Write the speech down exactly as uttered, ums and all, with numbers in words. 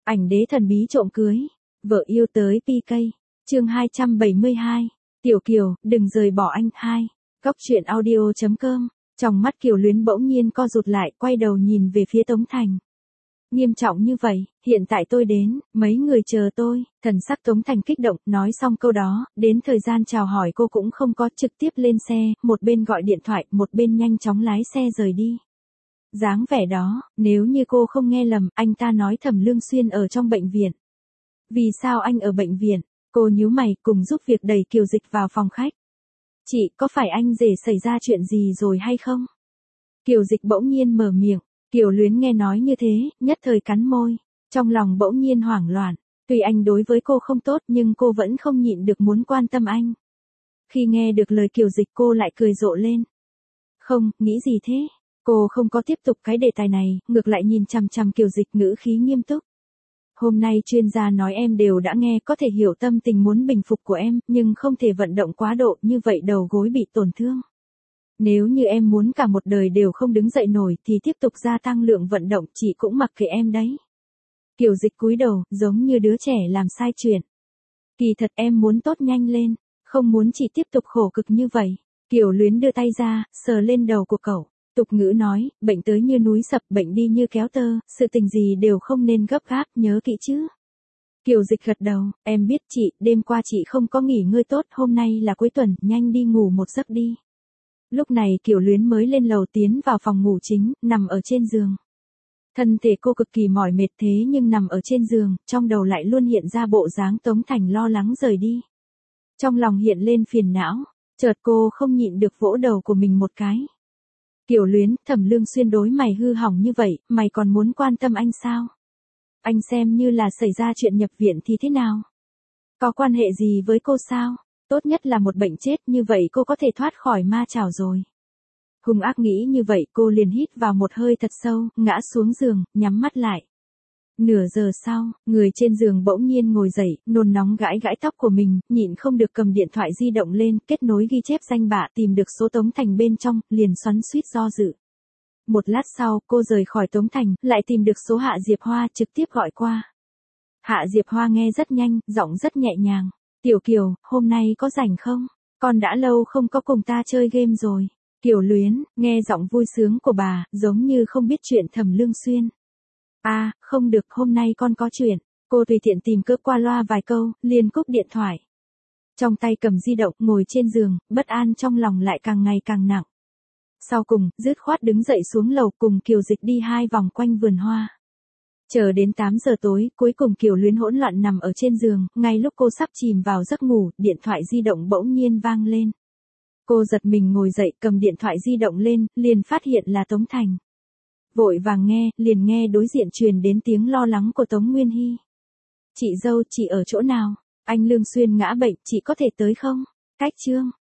Ảnh đế thần bí trộm cưới, vợ yêu tới pê ca. Chương hai trăm bảy mươi hai. Tiểu Kiều, đừng rời bỏ anh. Hai. Góc truyện audio chấm com. Trong mắt Kiều Luyến bỗng nhiên co rụt lại, quay đầu nhìn về phía Tống Thành. Nghiêm trọng như vậy, hiện tại tôi đến, mấy người chờ tôi. Thần sắc Tống Thành kích động, nói xong câu đó, đến thời gian chào hỏi cô cũng không có, trực tiếp lên xe, một bên gọi điện thoại, một bên nhanh chóng lái xe rời đi. Dáng vẻ đó, nếu như cô không nghe lầm, anh ta nói Thẩm Lương Xuyên ở trong bệnh viện. Vì sao anh ở bệnh viện? Cô nhíu mày, cùng giúp việc đẩy Kiều Dịch vào phòng khách. Chị, có phải anh rể xảy ra chuyện gì rồi hay không? Kiều Dịch bỗng nhiên mở miệng. Kiều Luyến nghe nói như thế, nhất thời cắn môi. Trong lòng bỗng nhiên hoảng loạn. Tuy anh đối với cô không tốt nhưng cô vẫn không nhịn được muốn quan tâm anh. Khi nghe được lời Kiều Dịch cô lại cười rộ lên. Không, nghĩ gì thế? Cô không có tiếp tục cái đề tài này, ngược lại nhìn chằm chằm Kiều Dịch ngữ khí nghiêm túc. Hôm nay chuyên gia nói em đều đã nghe, có thể hiểu tâm tình muốn bình phục của em, nhưng không thể vận động quá độ, như vậy đầu gối bị tổn thương. Nếu như em muốn cả một đời đều không đứng dậy nổi thì tiếp tục gia tăng lượng vận động, chị cũng mặc kệ em đấy. Kiều Dịch cúi đầu, giống như đứa trẻ làm sai chuyện. Kỳ thật em muốn tốt nhanh lên, không muốn chị tiếp tục khổ cực như vậy. Kiều Luyến đưa tay ra, sờ lên đầu của cậu. Tục ngữ nói, bệnh tới như núi sập, bệnh đi như kéo tơ, sự tình gì đều không nên gấp gáp, nhớ kỹ chứ. Kiều Dịch gật đầu, em biết chị, đêm qua chị không có nghỉ ngơi tốt, hôm nay là cuối tuần, nhanh đi ngủ một giấc đi. Lúc này Kiều Luyến mới lên lầu tiến vào phòng ngủ chính, nằm ở trên giường. Thân thể cô cực kỳ mỏi mệt thế nhưng nằm ở trên giường, trong đầu lại luôn hiện ra bộ dáng Tống Thành lo lắng rời đi. Trong lòng hiện lên phiền não, chợt cô không nhịn được vỗ đầu của mình một cái. Kiều Luyến, Thẩm Lương Xuyên đối mày hư hỏng như vậy, mày còn muốn quan tâm anh sao? Anh xem như là xảy ra chuyện nhập viện thì thế nào? Có quan hệ gì với cô sao? Tốt nhất là một bệnh chết, như vậy cô có thể thoát khỏi ma chảo rồi. Hung ác nghĩ như vậy cô liền hít vào một hơi thật sâu, ngã xuống giường, nhắm mắt lại. Nửa giờ sau, người trên giường bỗng nhiên ngồi dậy, nôn nóng gãi gãi tóc của mình, nhịn không được cầm điện thoại di động lên, kết nối ghi chép danh bạ, tìm được số Tống Thành bên trong, liền xoắn xuýt do dự. Một lát sau, cô rời khỏi Tống Thành, lại tìm được số Hạ Diệp Hoa, trực tiếp gọi qua. Hạ Diệp Hoa nghe rất nhanh, giọng rất nhẹ nhàng. Tiểu Kiều, hôm nay có rảnh không? Con đã lâu không có cùng ta chơi game rồi. Kiều Luyến, nghe giọng vui sướng của bà, giống như không biết chuyện Thẩm Lương Xuyên. À, không được, hôm nay con có chuyện. Cô tùy tiện tìm cớ qua loa vài câu, liền cúp điện thoại. Trong tay cầm di động, ngồi trên giường, bất an trong lòng lại càng ngày càng nặng. Sau cùng, dứt khoát đứng dậy xuống lầu cùng Kiều Dịch đi hai vòng quanh vườn hoa. Chờ đến tám giờ tối, cuối cùng Kiều Luyến hỗn loạn nằm ở trên giường, ngay lúc cô sắp chìm vào giấc ngủ, điện thoại di động bỗng nhiên vang lên. Cô giật mình ngồi dậy, cầm điện thoại di động lên, liền phát hiện là Tống Thành. Vội vàng nghe, liền nghe đối diện truyền đến tiếng lo lắng của Tống Nguyên Hy. Chị dâu, chị ở chỗ nào? Anh Lương Xuyên ngã bệnh, chị có thể tới không? Cách Trương,